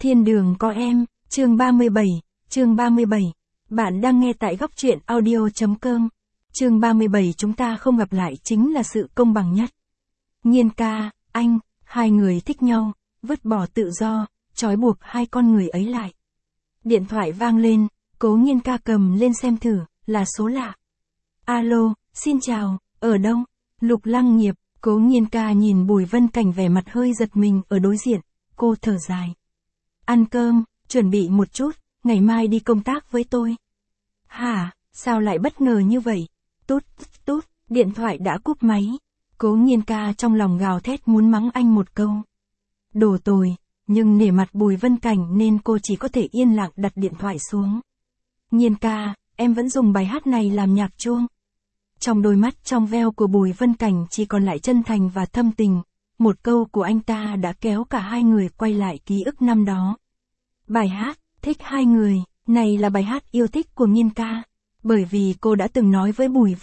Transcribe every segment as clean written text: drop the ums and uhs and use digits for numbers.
Thiên đường có em, chương 37, chương 37. Bạn đang nghe tại góc truyện audio.com. Chương 37 chúng ta không gặp lại chính là sự công bằng nhất. Nhiên ca, anh, hai người thích nhau, vứt bỏ tự do, trói buộc hai con người ấy lại. Điện thoại vang lên, Cố Nhiên ca cầm lên xem thử, là số lạ. Alo, xin chào, ở đâu? Lục Lăng Nghiệp. Cố Nhiên ca nhìn Bùi Vân Cảnh vẻ mặt hơi giật mình ở đối diện, cô thở dài. Ăn cơm, chuẩn bị một chút, ngày mai đi công tác với tôi. Hả, sao lại bất ngờ như vậy? Tút, tút, điện thoại đã cúp máy. Cố Nhiên ca trong lòng gào thét muốn mắng anh một câu. Đồ tồi, nhưng nể mặt Bùi Vân Cảnh nên cô chỉ có thể yên lặng đặt điện thoại xuống. Nhiên ca, em vẫn dùng bài hát này làm nhạc chuông. Trong đôi mắt trong veo của Bùi Vân Cảnh chỉ còn lại chân thành và thâm tình, một câu của anh ta đã kéo cả hai người quay lại ký ức năm đó. Bài hát, thích hai người, này là bài hát yêu thích của Nhiên ca, bởi vì cô đã từng nói với Bùi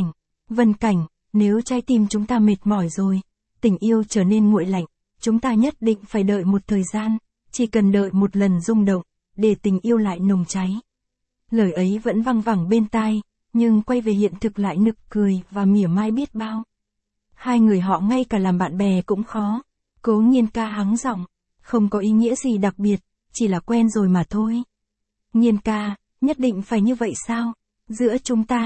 Vân Cảnh, nếu trái tim chúng ta mệt mỏi rồi, tình yêu trở nên nguội lạnh, chúng ta nhất định phải đợi một thời gian, chỉ cần đợi một lần rung động, để tình yêu lại nồng cháy. Lời ấy vẫn văng vẳng bên tai, nhưng quay về hiện thực lại nực cười và mỉa mai biết bao. Hai người họ ngay cả làm bạn bè cũng khó. Cố Nhiên ca hắng giọng, không có ý nghĩa gì đặc biệt, chỉ là quen rồi mà thôi. Nhiên ca, nhất định phải như vậy sao? Giữa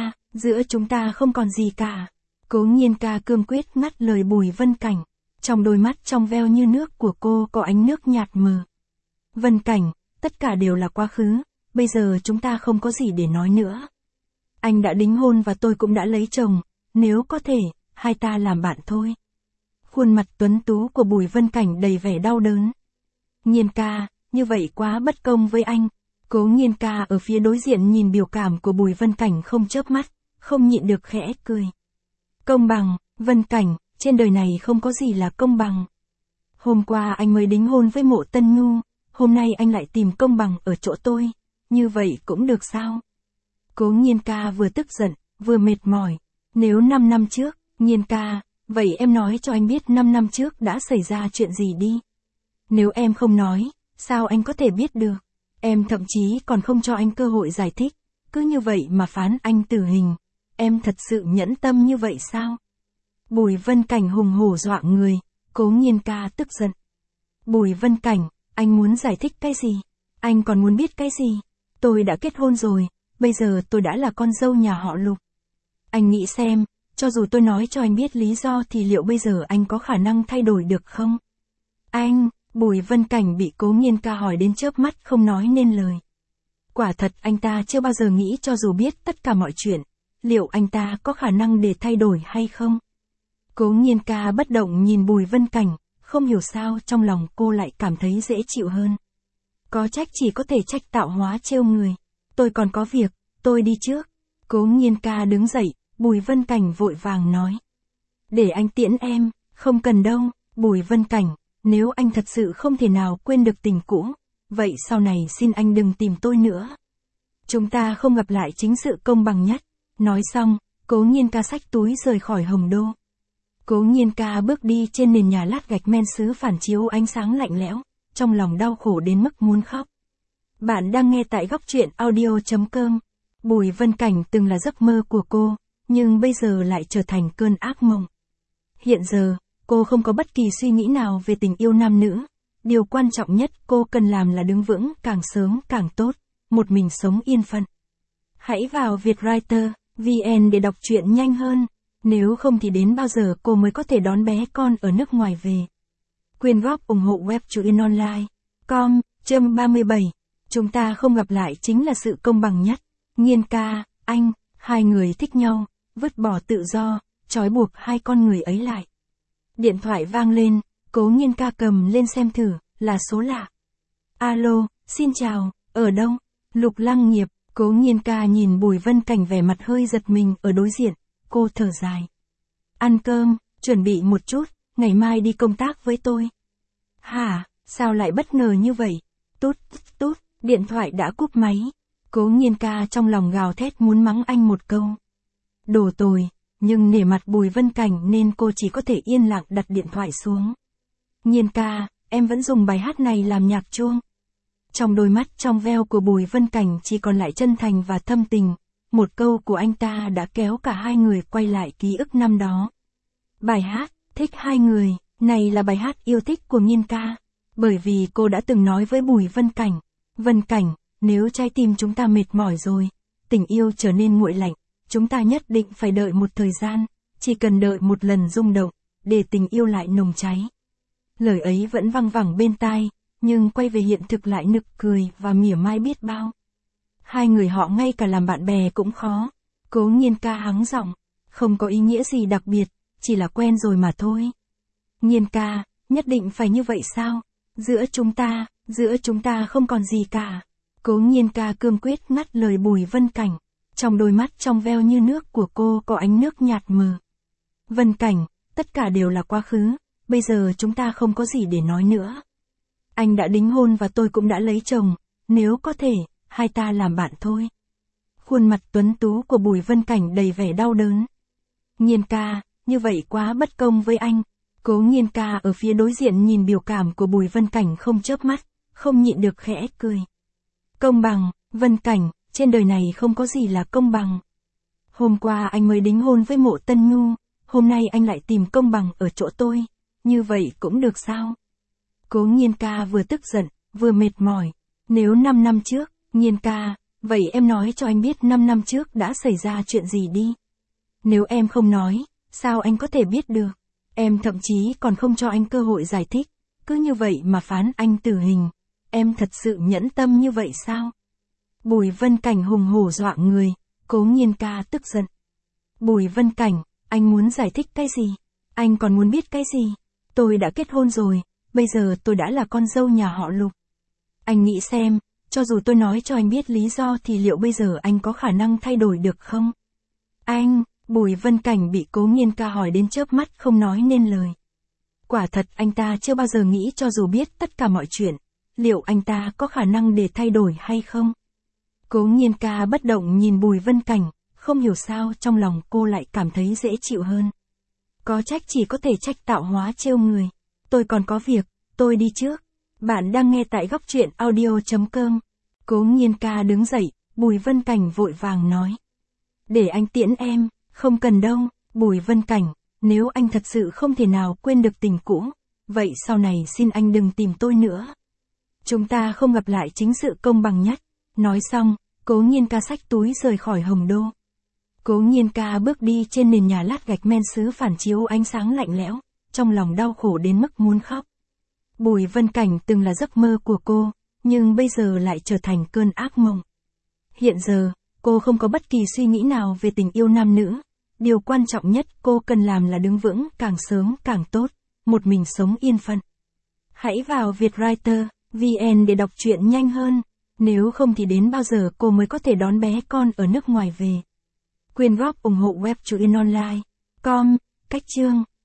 chúng ta không còn gì cả. Cố Nhiên ca cương quyết ngắt lời Bùi Vân Cảnh, trong đôi mắt trong veo như nước của cô có ánh nước nhạt mờ. Vân Cảnh, tất cả đều là quá khứ, bây giờ chúng ta không có gì để nói nữa. Anh đã đính hôn và tôi cũng đã lấy chồng, nếu có thể, hai ta làm bạn thôi. Khuôn mặt tuấn tú của Bùi Vân Cảnh đầy vẻ đau đớn. Nhiên ca, như vậy quá bất công với anh. Cố Nhiên ca ở phía đối diện nhìn biểu cảm của Bùi Vân Cảnh không chớp mắt, không nhịn được khẽ cười. Công bằng, Vân Cảnh, trên đời này không có gì là công bằng. Hôm qua anh mới đính hôn với Mộ Tân Nhu, hôm nay anh lại tìm công bằng ở chỗ tôi, như vậy cũng được sao? Cố Nhiên ca vừa tức giận, vừa mệt mỏi. Nếu 5 năm trước, Nhiên ca, vậy em nói cho anh biết 5 năm trước đã xảy ra chuyện gì đi. Nếu em không nói, sao anh có thể biết được? Em thậm chí còn không cho anh cơ hội giải thích, cứ như vậy mà phán anh tử hình. Em thật sự nhẫn tâm như vậy sao? Bùi Vân Cảnh hùng hổ dọa người, Cố Nhiên ca tức giận. Bùi Vân Cảnh, anh muốn giải thích cái gì? Anh còn muốn biết cái gì? Tôi đã kết hôn rồi, bây giờ tôi đã là con dâu nhà họ Lục. Anh nghĩ xem, cho dù tôi nói cho anh biết lý do thì liệu bây giờ anh có khả năng thay đổi được không? Anh, Bùi Vân Cảnh bị Cố Nhiên ca hỏi đến chớp mắt không nói nên lời. Quả thật anh ta chưa bao giờ nghĩ cho dù biết tất cả mọi chuyện, liệu anh ta có khả năng để thay đổi hay không? Cố Nhiên ca bất động nhìn Bùi Vân Cảnh, không hiểu sao trong lòng cô lại cảm thấy dễ chịu hơn. Có trách chỉ có thể trách tạo hóa trêu người. Tôi còn có việc, tôi đi trước. Cố Nhiên ca đứng dậy, Bùi Vân Cảnh vội vàng nói. Để anh tiễn em, không cần đâu, Bùi Vân Cảnh, nếu anh thật sự không thể nào quên được tình cũ, vậy sau này xin anh đừng tìm tôi nữa. Chúng ta không gặp lại chính sự công bằng nhất. Nói xong, Cố Nhiên ca xách túi rời khỏi Hồng Đô. Cố Nhiên ca bước đi trên nền nhà lát gạch men sứ phản chiếu ánh sáng lạnh lẽo, trong lòng đau khổ đến mức muốn khóc. Bạn đang nghe tại góc truyện audio.com. Bùi Vân Cảnh từng là giấc mơ của cô, nhưng bây giờ lại trở thành cơn ác mộng. Hiện giờ, cô không có bất kỳ suy nghĩ nào về tình yêu nam nữ. Điều quan trọng nhất cô cần làm là đứng vững càng sớm càng tốt, một mình sống yên phận. Hãy vào Vietwriter, VN để đọc truyện nhanh hơn, nếu không thì đến bao giờ cô mới có thể đón bé con ở nước ngoài về. Quyên góp ủng hộ web truyện online. Com, chương 37. Chúng ta không gặp lại chính là sự công bằng nhất. Nhiên ca, anh, hai người thích nhau, vứt bỏ tự do, trói buộc hai con người ấy lại. Điện thoại vang lên, Cố Nhiên ca cầm lên xem thử, là số lạ. Alo, xin chào, ở đâu? Lục Lăng Nghiệp. Cố Nhiên ca nhìn Bùi Vân Cảnh vẻ mặt hơi giật mình ở đối diện, cô thở dài. Ăn cơm, chuẩn bị một chút, ngày mai đi công tác với tôi. Hả, sao lại bất ngờ như vậy? Tút, tút, điện thoại đã cúp máy. Cố Nhiên ca trong lòng gào thét muốn mắng anh một câu. Đồ tồi, nhưng nể mặt Bùi Vân Cảnh nên cô chỉ có thể yên lặng đặt điện thoại xuống. Nhiên ca, em vẫn dùng bài hát này làm nhạc chuông. Trong đôi mắt trong veo của Bùi Vân Cảnh chỉ còn lại chân thành và thâm tình, một câu của anh ta đã kéo cả hai người quay lại ký ức năm đó. Bài hát, thích hai người, này là bài hát yêu thích của Nhiên ca. Bởi vì cô đã từng nói với Bùi Vân Cảnh, nếu trái tim chúng ta mệt mỏi rồi, tình yêu trở nên nguội lạnh, chúng ta nhất định phải đợi một thời gian, chỉ cần đợi một lần rung động, để tình yêu lại nồng cháy. Lời ấy vẫn văng vẳng bên tai, nhưng quay về hiện thực lại nực cười và mỉa mai biết bao. Hai người họ ngay cả làm bạn bè cũng khó. Cố Nhiên ca hắng giọng, không có ý nghĩa gì đặc biệt, chỉ là quen rồi mà thôi. Nhiên ca, nhất định phải như vậy sao? Giữa chúng ta không còn gì cả. Cố Nhiên ca cương quyết ngắt lời Bùi Vân Cảnh. Trong đôi mắt trong veo như nước của cô có ánh nước nhạt mờ. Vân Cảnh, tất cả đều là quá khứ, bây giờ chúng ta không có gì để nói nữa. Anh đã đính hôn và tôi cũng đã lấy chồng, nếu có thể, hai ta làm bạn thôi. Khuôn mặt tuấn tú của Bùi Vân Cảnh đầy vẻ đau đớn. Nhiên ca, như vậy quá bất công với anh. Cố Nhiên ca ở phía đối diện nhìn biểu cảm của Bùi Vân Cảnh không chớp mắt, không nhịn được khẽ cười. Công bằng, Vân Cảnh, trên đời này không có gì là công bằng. Hôm qua anh mới đính hôn với Mộ Tân Nhu, hôm nay anh lại tìm công bằng ở chỗ tôi, như vậy cũng được sao? Cố Nhiên ca vừa tức giận, vừa mệt mỏi. Nếu 5 năm trước, Nhiên ca, vậy em nói cho anh biết 5 năm trước đã xảy ra chuyện gì đi. Nếu em không nói, sao anh có thể biết được? Em thậm chí còn không cho anh cơ hội giải thích, cứ như vậy mà phán anh tử hình. Em thật sự nhẫn tâm như vậy sao? Bùi Vân Cảnh hùng hổ dọa người, Cố Nhiên ca tức giận. Bùi Vân Cảnh, anh muốn giải thích cái gì? Anh còn muốn biết cái gì? Tôi đã kết hôn rồi, bây giờ tôi đã là con dâu nhà họ Lục. Anh nghĩ xem, cho dù tôi nói cho anh biết lý do thì liệu bây giờ anh có khả năng thay đổi được không? Anh, Bùi Vân Cảnh bị Cố Nhiên ca hỏi đến chớp mắt không nói nên lời. Quả thật anh ta chưa bao giờ nghĩ cho dù biết tất cả mọi chuyện, liệu anh ta có khả năng để thay đổi hay không? Cố Nhiên ca bất động nhìn Bùi Vân Cảnh, không hiểu sao trong lòng cô lại cảm thấy dễ chịu hơn. Có trách chỉ có thể trách tạo hóa trêu người. Tôi còn có việc, tôi đi trước. Bạn đang nghe tại góc truyện audio.com. Cố Nhiên ca đứng dậy, Bùi Vân Cảnh vội vàng nói. Để anh tiễn em, không cần đâu, Bùi Vân Cảnh, nếu anh thật sự không thể nào quên được tình cũ, vậy sau này xin anh đừng tìm tôi nữa. Chúng ta không gặp lại chính sự công bằng nhất. Nói xong, Cố Nhiên ca xách túi rời khỏi Hồng Đô. Cố Nhiên ca bước đi trên nền nhà lát gạch men sứ phản chiếu ánh sáng lạnh lẽo, trong lòng đau khổ đến mức muốn khóc. Bùi Vân Cảnh từng là giấc mơ của cô, nhưng bây giờ lại trở thành cơn ác mộng. Hiện giờ, cô không có bất kỳ suy nghĩ nào về tình yêu nam nữ. Điều quan trọng nhất cô cần làm là đứng vững càng sớm càng tốt, một mình sống yên phận. Hãy vào vietwriter.vn để đọc truyện nhanh hơn, nếu không thì đến bao giờ cô mới có thể đón bé con ở nước ngoài về. Quyên góp ủng hộ web truyện online.com, cách chương.